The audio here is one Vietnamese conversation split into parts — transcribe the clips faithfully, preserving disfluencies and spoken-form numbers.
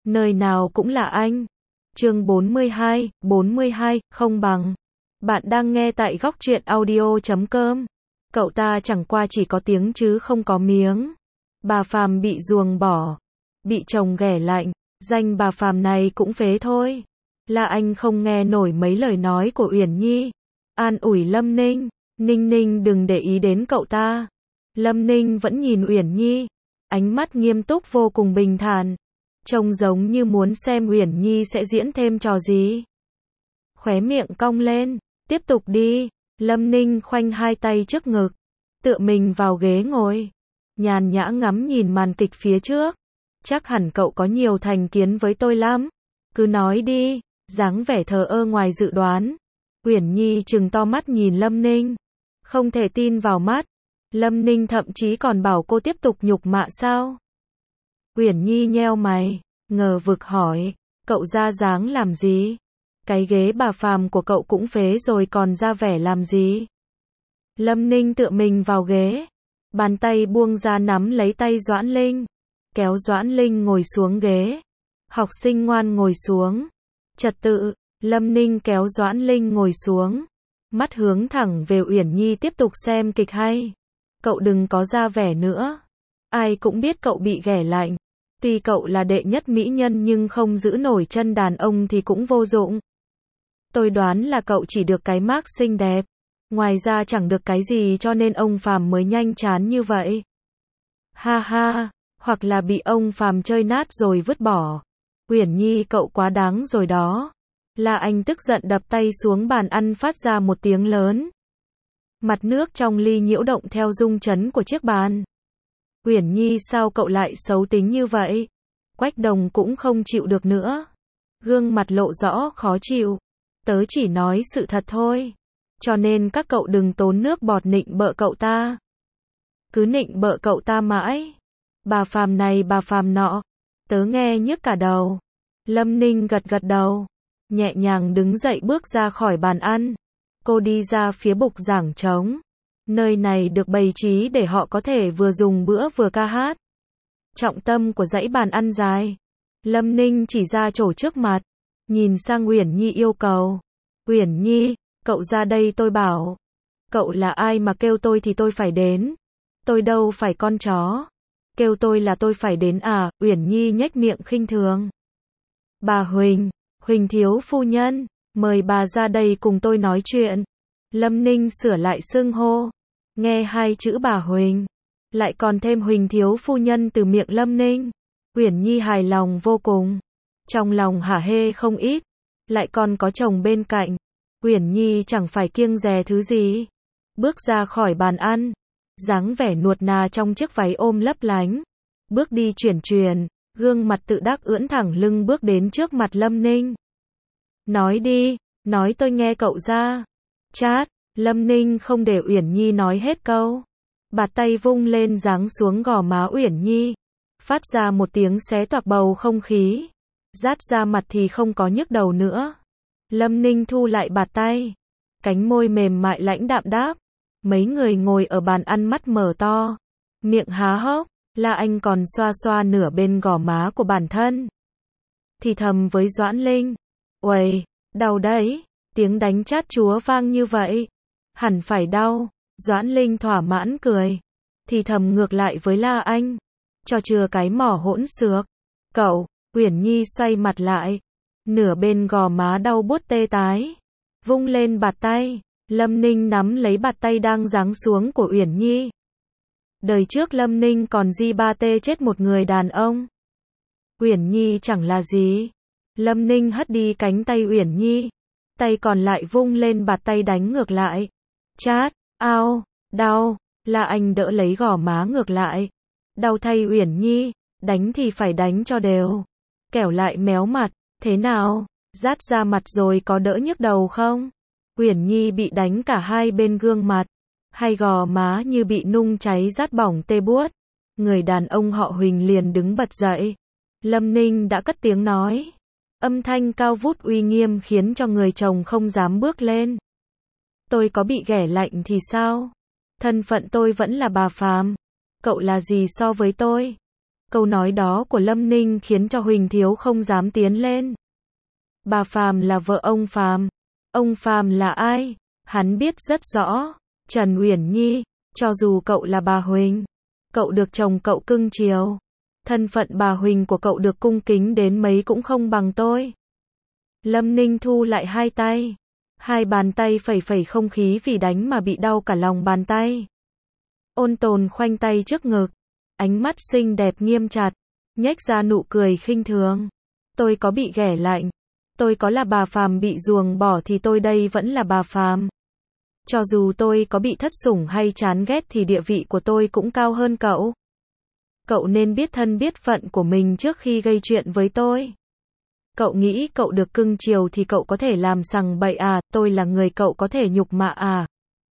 Nơi nào cũng là anh. Chương bốn mươi hai, bốn mươi hai, không bằng. Bạn đang nghe tại góc truyện audio chấm com. Cậu ta chẳng qua chỉ có tiếng chứ không có miếng. Bà Phàm bị ruồng bỏ, bị chồng ghẻ lạnh, danh bà Phàm này cũng phế thôi. Là anh không nghe nổi mấy lời nói của Uyển Nhi. An ủi Lâm Ninh, Ninh Ninh đừng để ý đến cậu ta. Lâm Ninh vẫn nhìn Uyển Nhi, ánh mắt nghiêm túc vô cùng bình thản, trông giống như muốn xem Uyển Nhi sẽ diễn thêm trò gì. Khóe miệng cong lên, tiếp tục đi. Lâm Ninh khoanh hai tay trước ngực, tựa mình vào ghế ngồi, nhàn nhã ngắm nhìn màn kịch phía trước. Chắc hẳn cậu có nhiều thành kiến với tôi lắm. Cứ nói đi, dáng vẻ thờ ơ ngoài dự đoán. Uyển Nhi trừng to mắt nhìn Lâm Ninh, không thể tin vào mắt. Lâm Ninh thậm chí còn bảo cô tiếp tục nhục mạ sao? Uyển Nhi nheo mày, ngờ vực hỏi, cậu ra dáng làm gì? Cái ghế bà Phàm của cậu cũng phế rồi còn ra vẻ làm gì? Lâm Ninh tựa mình vào ghế, bàn tay buông ra nắm lấy tay Doãn Linh, kéo Doãn Linh ngồi xuống ghế. Học sinh ngoan ngồi xuống. Trật tự. Lâm Ninh kéo Doãn Linh ngồi xuống, mắt hướng thẳng về Uyển Nhi tiếp tục xem kịch hay. Cậu đừng có ra vẻ nữa. Ai cũng biết cậu bị ghẻ lạnh. Tuy cậu là đệ nhất mỹ nhân nhưng không giữ nổi chân đàn ông thì cũng vô dụng. Tôi đoán là cậu chỉ được cái mác xinh đẹp, ngoài ra chẳng được cái gì cho nên ông Phàm mới nhanh chán như vậy. Ha ha, hoặc là bị ông Phàm chơi nát rồi vứt bỏ. Uyển Nhi cậu quá đáng rồi đó. La Anh tức giận đập tay xuống bàn ăn phát ra một tiếng lớn. Mặt nước trong ly nhiễu động theo rung chấn của chiếc bàn. Uyển Nhi sao cậu lại xấu tính như vậy? Quách Đồng cũng không chịu được nữa. Gương mặt lộ rõ khó chịu. Tớ chỉ nói sự thật thôi. Cho nên các cậu đừng tốn nước bọt nịnh bợ cậu ta. Cứ nịnh bợ cậu ta mãi. Bà Phàm này bà Phàm nọ. Tớ nghe nhức cả đầu. Lâm Ninh gật gật đầu, nhẹ nhàng đứng dậy bước ra khỏi bàn ăn. Cô đi ra phía bục giảng trống. Nơi này được bày trí để họ có thể vừa dùng bữa vừa ca hát. Trọng tâm của dãy bàn ăn dài. Lâm Ninh chỉ ra chỗ trước mặt, nhìn sang Uyển Nhi yêu cầu. Uyển Nhi, cậu ra đây tôi bảo. Cậu là ai mà kêu tôi thì tôi phải đến. Tôi đâu phải con chó. Kêu tôi là tôi phải đến à? Uyển Nhi nhếch miệng khinh thường. Bà Huỳnh, Huỳnh thiếu phu nhân, mời bà ra đây cùng tôi nói chuyện. Lâm Ninh sửa lại xưng hô. Nghe hai chữ bà Huỳnh, lại còn thêm Huỳnh thiếu phu nhân từ miệng Lâm Ninh. Uyển Nhi hài lòng vô cùng. Trong lòng hả hê không ít. Lại còn có chồng bên cạnh. Uyển Nhi chẳng phải kiêng dè thứ gì. Bước ra khỏi bàn ăn, dáng vẻ nuột nà trong chiếc váy ôm lấp lánh. Bước đi chuyển chuyển, gương mặt tự đắc ưỡn thẳng lưng bước đến trước mặt Lâm Ninh. Nói đi, nói tôi nghe cậu ra. Chát, Lâm Ninh không để Uyển Nhi nói hết câu. Bạt tay vung lên giáng xuống gò má Uyển Nhi. Phát ra một tiếng xé toạc bầu không khí. Rát ra mặt thì không có nhức đầu nữa. Lâm Ninh thu lại bạt tay. Cánh môi mềm mại lãnh đạm đáp. Mấy người ngồi ở bàn ăn mắt mở to, miệng há hốc. La Anh còn xoa xoa nửa bên gò má của bản thân. Thì thầm với Doãn Linh. Uầy, đau đấy. Tiếng đánh chát chúa vang như vậy. Hẳn phải đau. Doãn Linh thỏa mãn cười. Thì thầm ngược lại với La Anh. Cho chừa cái mỏ hỗn xược. Cậu, Uyển Nhi xoay mặt lại. Nửa bên gò má đau buốt tê tái. Vung lên bạt tay. Lâm Ninh nắm lấy bạt tay đang giáng xuống của Uyển Nhi. Đời trước Lâm Ninh còn di ba tê chết một người đàn ông. Uyển Nhi chẳng là gì. Lâm Ninh hất đi cánh tay Uyển Nhi. Tay còn lại vung lên bạt tay đánh ngược lại. Chát, ao, đau. La Anh đỡ lấy gò má ngược lại. Đau thay Uyển Nhi, đánh thì phải đánh cho đều. Kẻo lại méo mặt, thế nào? Rát ra mặt rồi có đỡ nhức đầu không? Uyển Nhi bị đánh cả hai bên gương mặt. Hai gò má như bị nung cháy rát bỏng tê buốt. Người đàn ông họ Huỳnh liền đứng bật dậy. Lâm Ninh đã cất tiếng nói. Âm thanh cao vút uy nghiêm khiến cho người chồng không dám bước lên. Tôi có bị ghẻ lạnh thì sao? Thân phận tôi vẫn là bà Phàm. Cậu là gì so với tôi? Câu nói đó của Lâm Ninh khiến cho Huỳnh Thiếu không dám tiến lên. Bà Phàm là vợ ông Phàm. Ông Phàm là ai? Hắn biết rất rõ. Trần Uyển Nhi, cho dù cậu là bà Huỳnh, cậu được chồng cậu cưng chiều, thân phận bà Huỳnh của cậu được cung kính đến mấy cũng không bằng tôi. Lâm Ninh thu lại hai tay. Hai bàn tay phẩy phẩy không khí vì đánh mà bị đau cả lòng bàn tay. Ôn Tồn khoanh tay trước ngực, ánh mắt xinh đẹp nghiêm chặt, nhếch ra nụ cười khinh thường. Tôi có bị ghẻ lạnh, tôi có là bà Phàm bị ruồng bỏ thì tôi đây vẫn là bà Phàm. Cho dù tôi có bị thất sủng hay chán ghét thì địa vị của tôi cũng cao hơn cậu. Cậu nên biết thân biết phận của mình trước khi gây chuyện với tôi. Cậu nghĩ cậu được cưng chiều thì cậu có thể làm sằng bậy à, tôi là người cậu có thể nhục mạ à.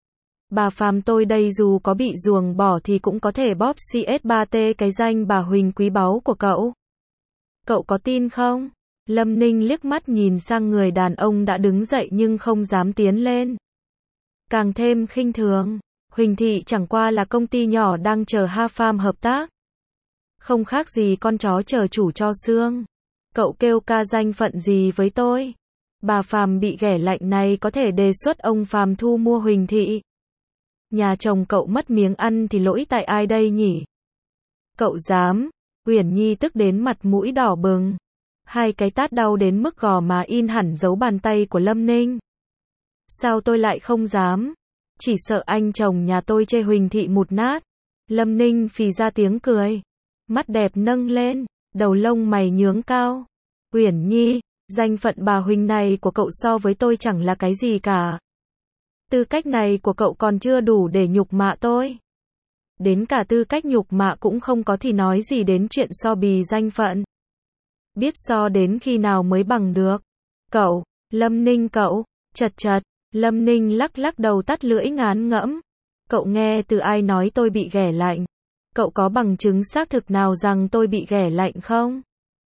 Bà Phàm tôi đây dù có bị ruồng bỏ thì cũng có thể bóp xê ét ba T cái danh bà Huỳnh quý báu của cậu. Cậu có tin không? Lâm Ninh liếc mắt nhìn sang người đàn ông đã đứng dậy nhưng không dám tiến lên. Càng thêm khinh thường, Huỳnh Thị chẳng qua là công ty nhỏ đang chờ Ha Farm hợp tác. Không khác gì con chó chờ chủ cho xương. Cậu kêu ca danh phận gì với tôi? Bà Phàm bị ghẻ lạnh này có thể đề xuất ông Phàm thu mua Huỳnh Thị. Nhà chồng cậu mất miếng ăn thì lỗi tại ai đây nhỉ? Cậu dám? Uyển Nhi tức đến mặt mũi đỏ bừng. Hai cái tát đau đến mức gò má in hẳn dấu bàn tay của Lâm Ninh. Sao tôi lại không dám? Chỉ sợ anh chồng nhà tôi chê Huỳnh Thị mụt nát. Lâm Ninh phì ra tiếng cười. Mắt đẹp nâng lên, đầu lông mày nhướng cao. Uyển Nhi, danh phận bà Huỳnh này của cậu so với tôi chẳng là cái gì cả. Tư cách này của cậu còn chưa đủ để nhục mạ tôi. Đến cả tư cách nhục mạ cũng không có thì nói gì đến chuyện so bì danh phận. Biết so đến khi nào mới bằng được. Cậu, Lâm Ninh cậu, chật chật, Lâm Ninh lắc lắc đầu tắt lưỡi ngán ngẫm. Cậu nghe từ ai nói tôi bị ghẻ lạnh? Cậu có bằng chứng xác thực nào rằng tôi bị ghẻ lạnh không?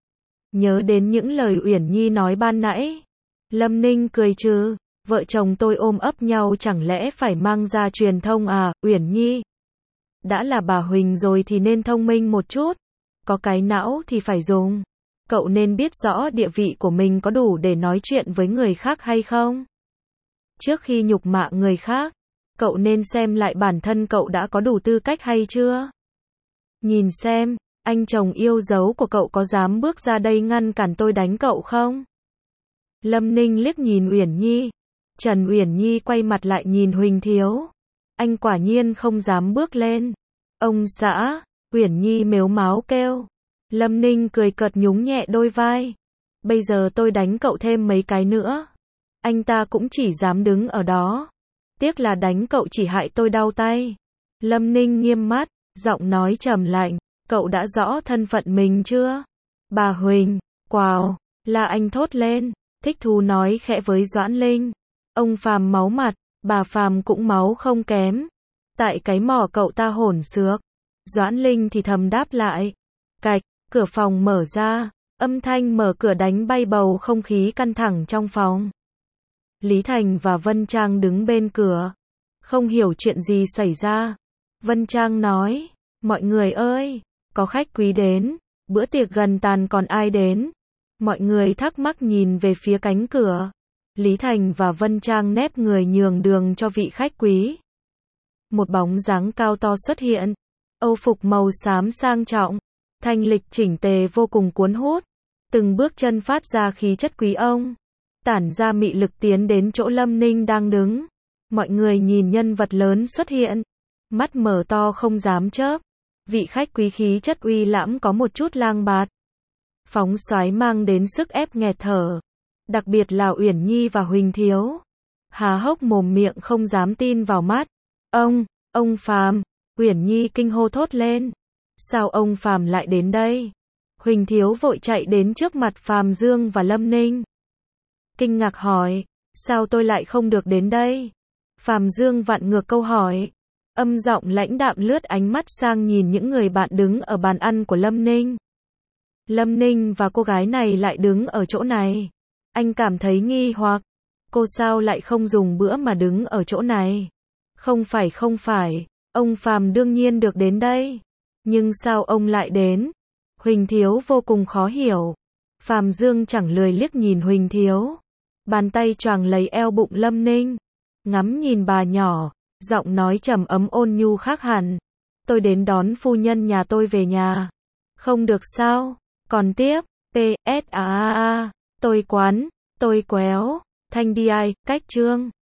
Nhớ đến những lời Uyển Nhi nói ban nãy. Lâm Ninh cười trừ. Vợ chồng tôi ôm ấp nhau chẳng lẽ phải mang ra truyền thông à, Uyển Nhi? Đã là bà Huỳnh rồi thì nên thông minh một chút. Có cái não thì phải dùng. Cậu nên biết rõ địa vị của mình có đủ để nói chuyện với người khác hay không? Trước khi nhục mạ người khác, cậu nên xem lại bản thân cậu đã có đủ tư cách hay chưa? Nhìn xem, anh chồng yêu dấu của cậu có dám bước ra đây ngăn cản tôi đánh cậu không? Lâm Ninh liếc nhìn Uyển Nhi. Trần Uyển Nhi quay mặt lại nhìn Huỳnh Thiếu. Anh quả nhiên không dám bước lên. Ông xã, Uyển Nhi mếu máo kêu. Lâm Ninh cười cợt nhún nhẹ đôi vai. Bây giờ tôi đánh cậu thêm mấy cái nữa. Anh ta cũng chỉ dám đứng ở đó. Tiếc là đánh cậu chỉ hại tôi đau tay. Lâm Ninh nghiêm mắt, giọng nói trầm lạnh. Cậu đã rõ thân phận mình chưa? Bà Huỳnh, wow, là anh thốt lên. Thích thú nói khẽ với Doãn Linh. Ông Phàm máu mặt, bà Phàm cũng máu không kém. Tại cái mỏ cậu ta hỗn xược. Doãn Linh thì thầm đáp lại. Cạch, cửa phòng mở ra, âm thanh mở cửa đánh bay bầu không khí căng thẳng trong phòng. Lý Thành và Vân Trang đứng bên cửa. Không hiểu chuyện gì xảy ra. Vân Trang nói, mọi người ơi, có khách quý đến, bữa tiệc gần tàn còn ai đến? Mọi người thắc mắc nhìn về phía cánh cửa. Lý Thành và Vân Trang nép người nhường đường cho vị khách quý. Một bóng dáng cao to xuất hiện. Âu phục màu xám sang trọng, thanh lịch chỉnh tề vô cùng cuốn hút. Từng bước chân phát ra khí chất quý ông. Tản ra mị lực tiến đến chỗ Lâm Ninh đang đứng. Mọi người nhìn nhân vật lớn xuất hiện. Mắt mở to không dám chớp. Vị khách quý khí chất uy lãm có một chút lang bạt. Phóng xoáy mang đến sức ép nghẹt thở. Đặc biệt là Uyển Nhi và Huỳnh Thiếu. Há hốc mồm miệng không dám tin vào mắt. Ông, ông Phàm, Uyển Nhi kinh hô thốt lên. Sao ông Phàm lại đến đây? Huỳnh Thiếu vội chạy đến trước mặt Phàm Dương và Lâm Ninh. Kinh ngạc hỏi, sao tôi lại không được đến đây? Phàm Dương vặn ngược câu hỏi. Âm giọng lãnh đạm lướt ánh mắt sang nhìn những người bạn đứng ở bàn ăn của Lâm Ninh. Lâm Ninh và cô gái này lại đứng ở chỗ này. Anh cảm thấy nghi hoặc. Cô sao lại không dùng bữa mà đứng ở chỗ này? Không phải không phải, ông Phàm đương nhiên được đến đây. Nhưng sao ông lại đến? Huỳnh Thiếu vô cùng khó hiểu. Phàm Dương chẳng lười liếc nhìn Huỳnh Thiếu. Bàn tay choàng lấy eo bụng Lâm Ninh. Ngắm nhìn bà nhỏ, giọng nói trầm ấm ôn nhu khác hẳn. Tôi đến đón phu nhân nhà tôi về nhà. Không được sao? Còn tiếp, pê ét a a a, tôi quán, tôi quéo, thanh đi ai, cách chương.